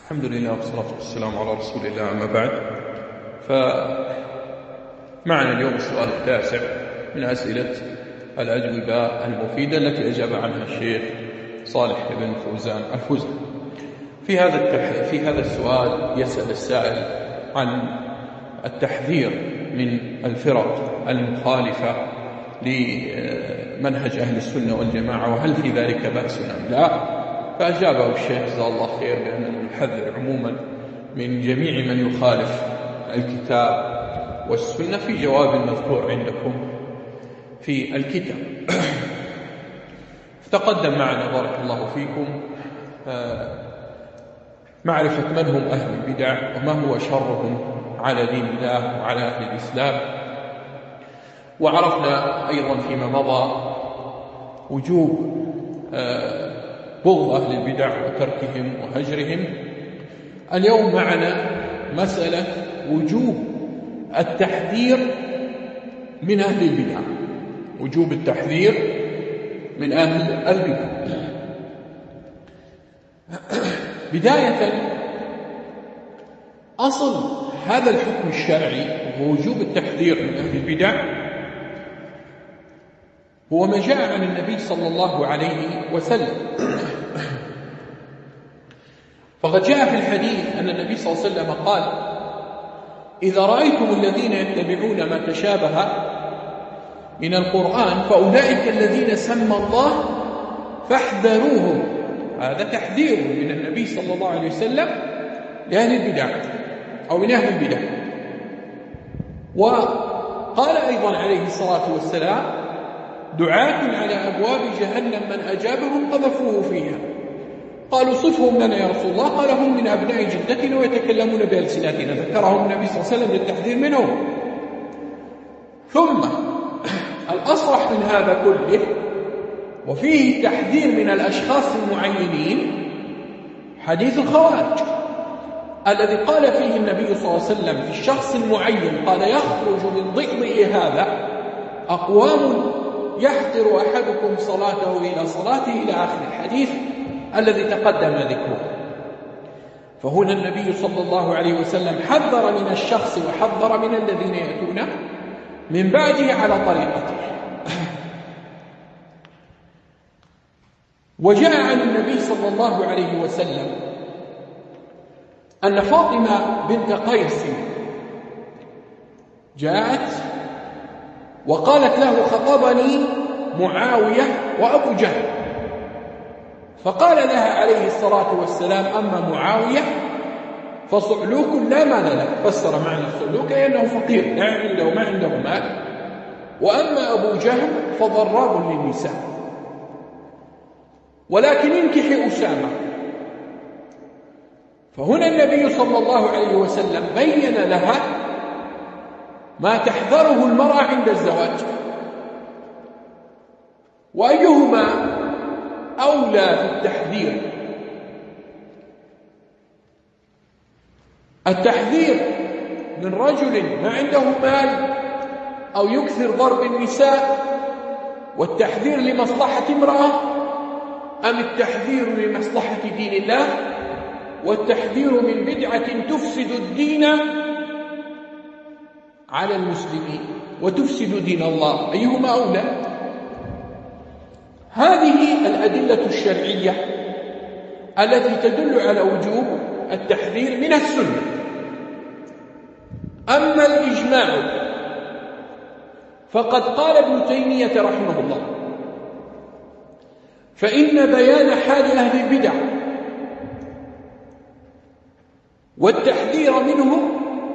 الحمد لله والصلاة والسلام على رسول الله. أما بعد، فمعنا اليوم السؤال التاسع من أسئلة الأجوبة المفيدة التي أجاب عنها الشيخ صالح بن فوزان الفوزان. في هذا السؤال يسأل السائل عن التحذير من الفرق المخالفة لمنهج أهل السنة والجماعة، وهل في ذلك بأس أم لا؟ فأجابه الشيخ جزاه الله خير بأننا نحذر عموما من جميع من يخالف الكتاب والسنة في جواب مذكور عندكم في الكتاب. تقدم معنا بارك الله فيكم معرفة من هم أهل البدع وما هو شرهم على دين الله وعلى أهل الإسلام، وعرفنا أيضا فيما مضى وجوب بغض أهل البدع وتركهم وهجرهم. اليوم معنا مسألة وجوب التحذير من أهل البدع، وجوب التحذير من أهل البدع. بداية، أصل هذا الحكم الشرعي ووجوب التحذير من أهل البدع هو ما جاء عن النبي صلى الله عليه وسلم. فقد جاء في الحديث أن النبي صلى الله عليه وسلم قال: إذا رأيتم الذين يتبعون ما تشابه من القرآن فأولئك الذين سمى الله فاحذروهم. هذا تحذير من النبي صلى الله عليه وسلم لأهل البدع أو من أهل البدع. وقال أيضا عليه الصلاة والسلام: دعاة على أبواب جهنم من أجابهم قذفوه فيها. قالوا: صفهم لنا يا رسول الله. قال: هم من أبناء جدتنا ويتكلمون بألسنتنا. ذكرهم النبي صلى الله عليه وسلم للتحذير منهم. ثم الأصرح من هذا كله وفيه تحذير من الأشخاص المعينين حديث الخوارج الذي قال فيه النبي صلى الله عليه وسلم في الشخص المعين، قال: يخرج من ضئضئ هذا أقوام يحقر أحدكم صلاته إلى صلاته إلى آخر الحديث الذي تقدم ذكره. فهنا النبي صلى الله عليه وسلم حذر من الشخص وحذر من الذين يأتون من بعده على طريقته. وجاء عن النبي صلى الله عليه وسلم أن فاطمة بنت قيس جاءت وقالت له: خطبني معاوية وأبو جهل. فقال لها عليه الصلاة والسلام: أما معاوية فصعلوك لا مال له. فسر معنى الصعلوك أنه فقير ما عنده مال. وأما أبو جهل فضراب للنساء، ولكن انكحي أسامة. فهنا النبي صلى الله عليه وسلم بين لها ما تحذره المرأة عند الزواج، وأيهما أولى في التحذير: التحذير من رجل ما عنده مال أو يكثر ضرب النساء والتحذير لمصلحة امرأة، أم التحذير لمصلحة دين الله والتحذير من بدعة تفسد الدين على المسلمين وتفسد دين الله؟ أيهما أولى؟ هذه الأدلة الشرعية التي تدل على وجوب التحذير من السنة. أما الإجماع فقد قال ابن تيمية رحمه الله: فإن بيان حال أهل البدع والتحذير منهم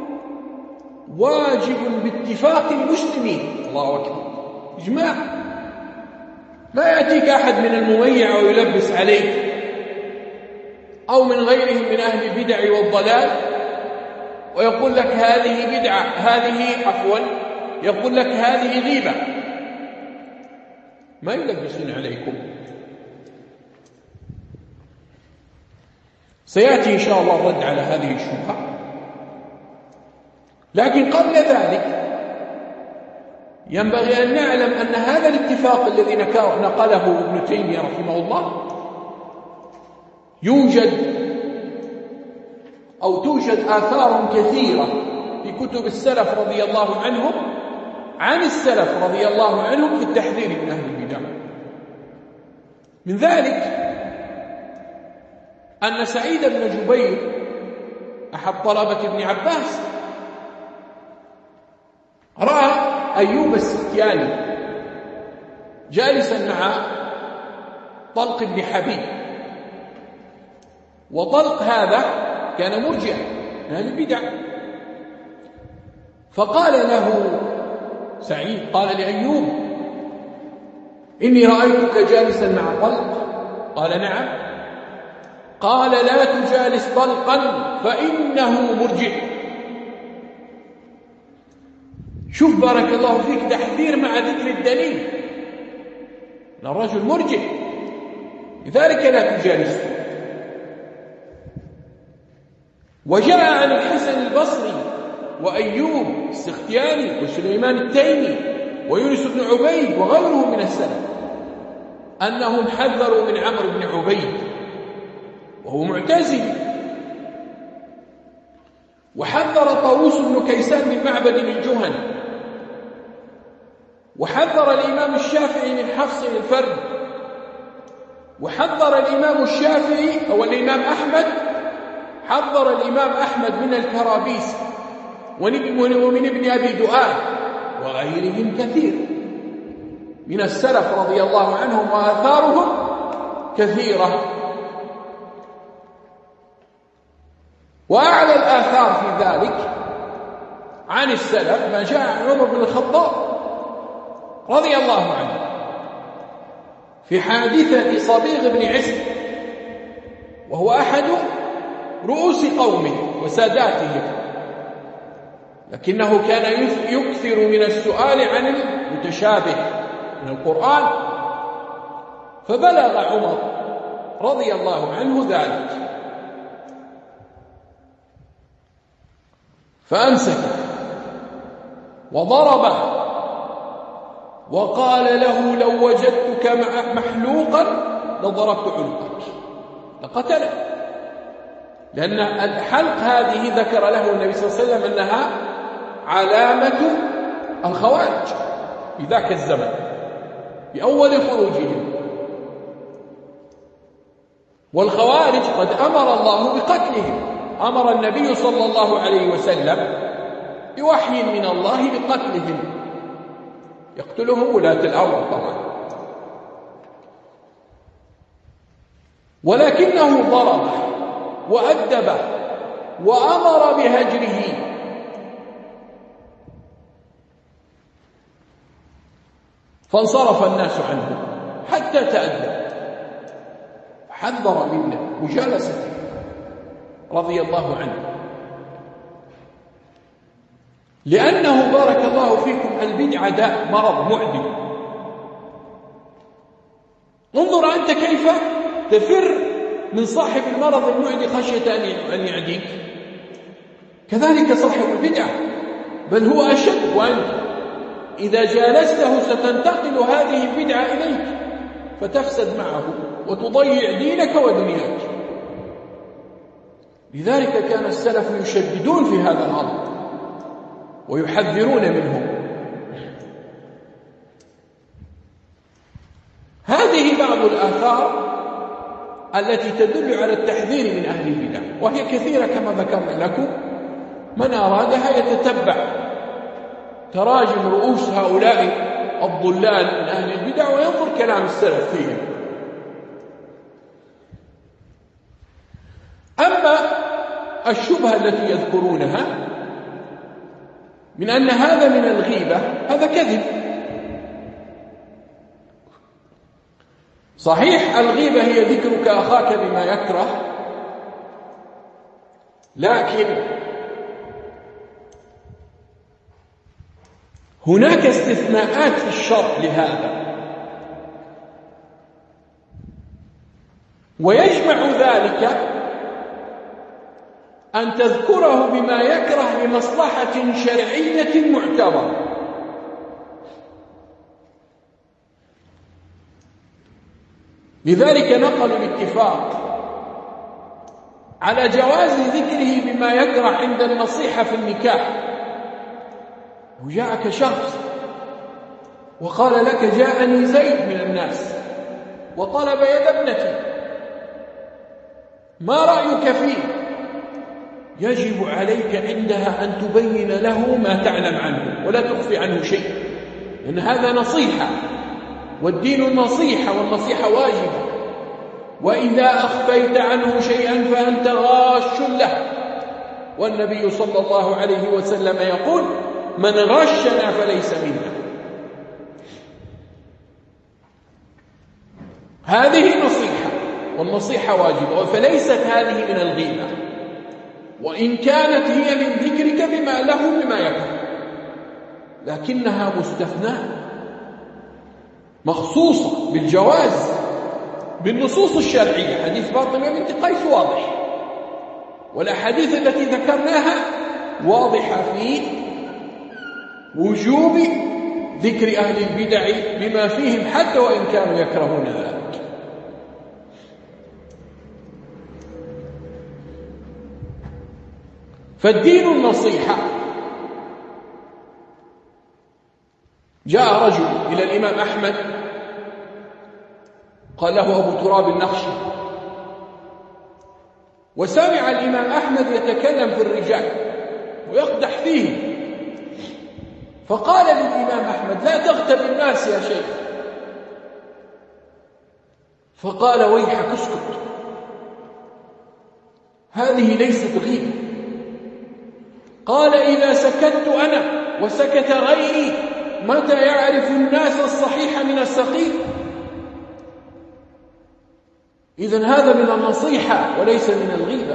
واجب باتفاق المسلمين. الله أكبر، إجماع. ما يأتيك أحد من المميع ويلبس عليك أو من غيرهم من أهل البدع والضلال ويقول لك هذه بدعة، يقول لك هذه غيبة. ما يلبسون عليكم. سيأتي إن شاء الله الرد على هذه الشبهة. لكن قبل ذلك ينبغي أن نعلم أن هذا الاتفاق الذي نقله ابن تيمية رحمه الله يوجد أو توجد آثار كثيرة في كتب السلف رضي الله عنهم عن السلف رضي الله عنهم في التحذير من أهل البدع. من ذلك أن سعيد بن جبير أحد طلبة ابن عباس رأى أيوب السختياني جالسا مع طلق بن حبيب، وطلق هذا كان مرجع من أهل البدع، فقال له سعيد، قال لأيوب: إني رأيتك جالسا مع طلق. قال: نعم. قال: لا تجالس طلقا فإنه مرجع. شوف بارك الله فيك تحذير مع ذكر الدليل، الرجل مرجع، لذلك لا تجالسه. وجاء عن الحسن البصري وأيوب السختياني وسليمان التيمي ويونس بن عبيد وغيرهم من السلف أنهم حذروا من عمرو بن عبيد وهو معتزلي، وحذر طاووس بن كيسان من معبد الجهني، وحذر الإمام الشافعي من حفص الفرد، وحذر الإمام الشافعي أو الإمام أحمد، حذر الإمام أحمد من الكرابيس ومن ابن أبي دؤاد وغيرهم كثير من السلف رضي الله عنهم، وآثارهم كثيرة. وأعلى الآثار في ذلك عن السلف ما جاء عن عمر بن الخطاب رضي الله عنه في حادثة صبيغ بن عسر، وهو أحد رؤوس قومه وساداتهم، لكنه كان يكثر من السؤال عن المتشابه من القرآن، فبلغ عمر رضي الله عنه ذلك فأمسك وضربه وقال له: لو وجدتك محلوقا لضربت عنقك، لقتله. لأن الحلق هذه ذكر له النبي صلى الله عليه وسلم أنها علامة الخوارج في ذاك الزمن بأول خروجهم، والخوارج قد أمر الله بقتلهم، أمر النبي صلى الله عليه وسلم بوحي من الله بقتلهم، يقتلهم ولاة الأمر طبعا، ولكنه ضربه وأدبه وأمر بهجره، فانصرف الناس عنه حتى تأدب، حذر من مجالسته رضي الله عنه، لأنه بارك الله فيكم البدعة داء، مرض معدي. انظر أنت كيف تفر من صاحب المرض المعدي خشية أن يعديك، كذلك صاحب البدعة، بل هو أشد، وأنت إذا جالسته ستنتقل هذه البدعة إليك فتفسد معه وتضيع دينك ودنياك. لذلك كان السلف يشددون في هذا الأمر ويحذرون منه. هذه بعض الآثار التي تدل على التحذير من أهل البدع، وهي كثيرة كما ذكرنا لكم، من أرادها يتتبع تراجم رؤوس هؤلاء الضلال من أهل البدع وينظر كلام السلف فيهم. أما الشبهة التي يذكرونها من أن هذا من الغيبة، هذا كذب. صحيح الغيبة هي ذكرك أخاك بما يكره، لكن هناك استثناءات في الشرع لهذا، ويجمع ذلك أن تذكره بما يكره لمصلحة شرعية معتبرة. لذلك نقلوا الاتفاق على جواز ذكره بما يكره عند النصيحة في النكاح. وجاءك شخص وقال لك جاءني زيد من الناس وطلب يد ابنتي، ما رأيك فيه؟ يجب عليك عندها أن تبين له ما تعلم عنه ولا تخفي عنه شيء، لأن هذا نصيحة، والدين النصيحة، والنصيحة واجبة. وإذا أخفيت عنه شيئا فأنت غاش له، والنبي صلى الله عليه وسلم يقول: من غشنا فليس منا. هذه نصيحة، والنصيحة واجبة، فليست هذه من الغيبة، وإن كانت هي من ذكرك بما له بما يكره، لكنها مستثناة مخصوصة بالجواز بالنصوص الشرعية. حديث فاطمة بنت قيس واضح، والأحاديث التي ذكرناها واضحة في وجوب ذكر أهل البدع بما فيهم حتى وإن كانوا يكرهون ذلك. فالدين النصيحة. جاء رجل إلى الإمام أحمد قال له أبو تراب النخشي، وسمع الإمام أحمد يتكلم في الرجال ويقدح فيه، فقال للإمام أحمد: لا تغتب الناس يا شيخ. فقال: ويحك اسكت، هذه ليست غيبة. قال: إذا سكت أنا وسكت غيري متى يعرف الناس الصحيح من السقيم؟ إذن هذا من النصيحة وليس من الغيبة.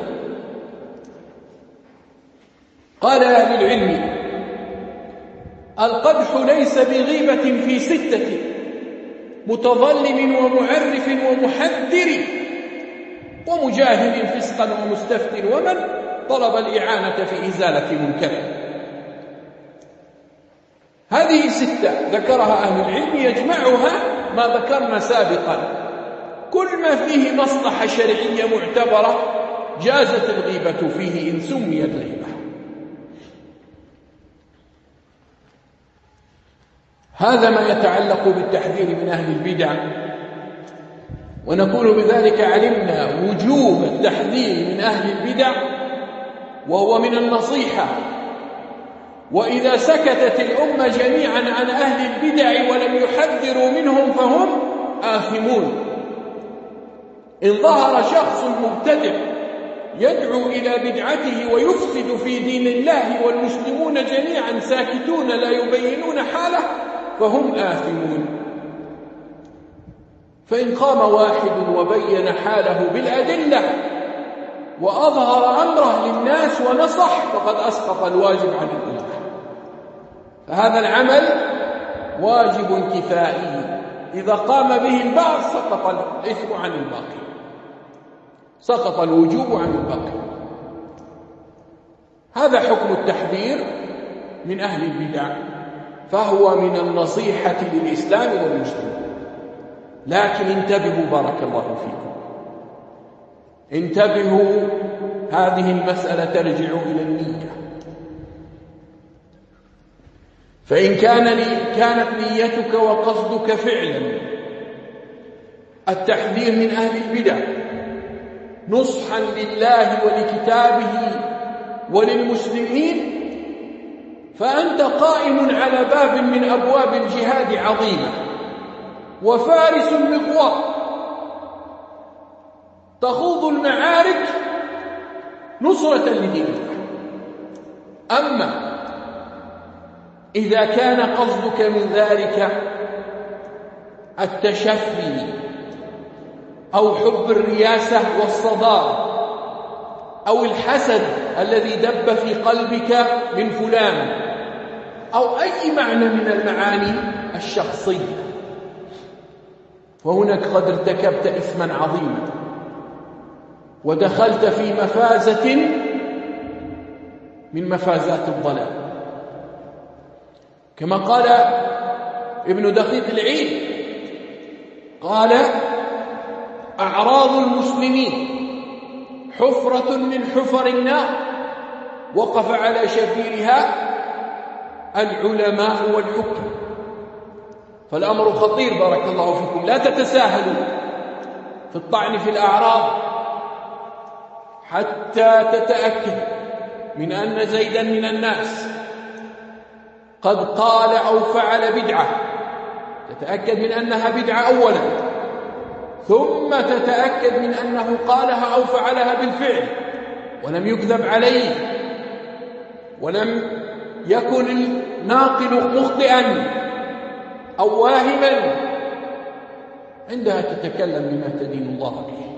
قال أهل العلم: القدح ليس بغيبة في 6: متظلم ومعرف ومحذر ومجاهد فسقا ومستفتر ومن طلب الإعانة في إزالة منكر. هذه 6 ذكرها أهل العلم، يجمعها ما ذكرنا سابقا. كل ما فيه مصلحة شرعية معتبرة جازت الغيبة فيه إن سميت غيبة. هذا ما يتعلق بالتحذير من أهل البدع، ونكون بذلك علمنا وجوب التحذير من أهل البدع، وهو من النصيحة. وإذا سكتت الأمة جميعا عن أهل البدع ولم يحذروا منهم فهم آثمون. إن ظهر شخص مبتدع يدعو إلى بدعته ويفسد في دين الله والمسلمون جميعا ساكتون لا يبينون حاله فهم آثمون. فإن قام واحد وبين حاله بالأدلة وأظهر أمره للناس ونصح فقد أسقط الواجب عن الأمة. فهذا العمل واجب كفائي، إذا قام به البعض سقط الإثم عن الباقي، سقط الوجوب عن الباقي. هذا حكم التحذير من أهل البدع، فهو من النصيحة للإسلام والمسلمين. لكن انتبهوا بارك الله فيكم، انتبهوا، هذه المسألة ترجع إلى النية. فإن كانت نيتك وقصدك فعلا التحذير من أهل البدع نصحا لله ولكتابه وللمسلمين، فأنت قائم على باب من أبواب الجهاد عظيمة وفارس مغوار، تخوض المعارك نصرة لدين الله. أما إذا كان قصدك من ذلك التشفي أو حب الرياسة والصدارة أو الحسد الذي دب في قلبك من فلان أو أي معنى من المعاني الشخصية، فهناك قد ارتكبت إثما عظيما ودخلت في مفازة من مفازات الضلال، كما قال ابن دقيق العيد، قال: أعراض المسلمين حفرة من حفر النار وقف على شفيرها العلماء والحكام. فالأمر خطير بارك الله فيكم. لا تتساهلوا في الطعن في الأعراض حتى تتأكد من أن زيدا من الناس قد قال أو فعل بدعة، تتأكد من أنها بدعة أولا، ثم تتأكد من أنه قالها أو فعلها بالفعل ولم يكذب عليه ولم يكن الناقل مخطئا أو واهما. عندها تتكلم بما تدين الله به.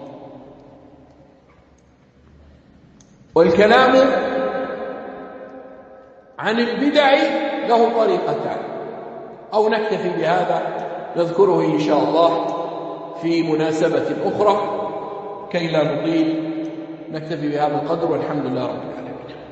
والكلام عن البدع له طريقتان، أو نكتفي بهذا نذكره إن شاء الله في مناسبة أخرى كي لا نطيل. نكتفي بهذا القدر والحمد لله رب العالمين.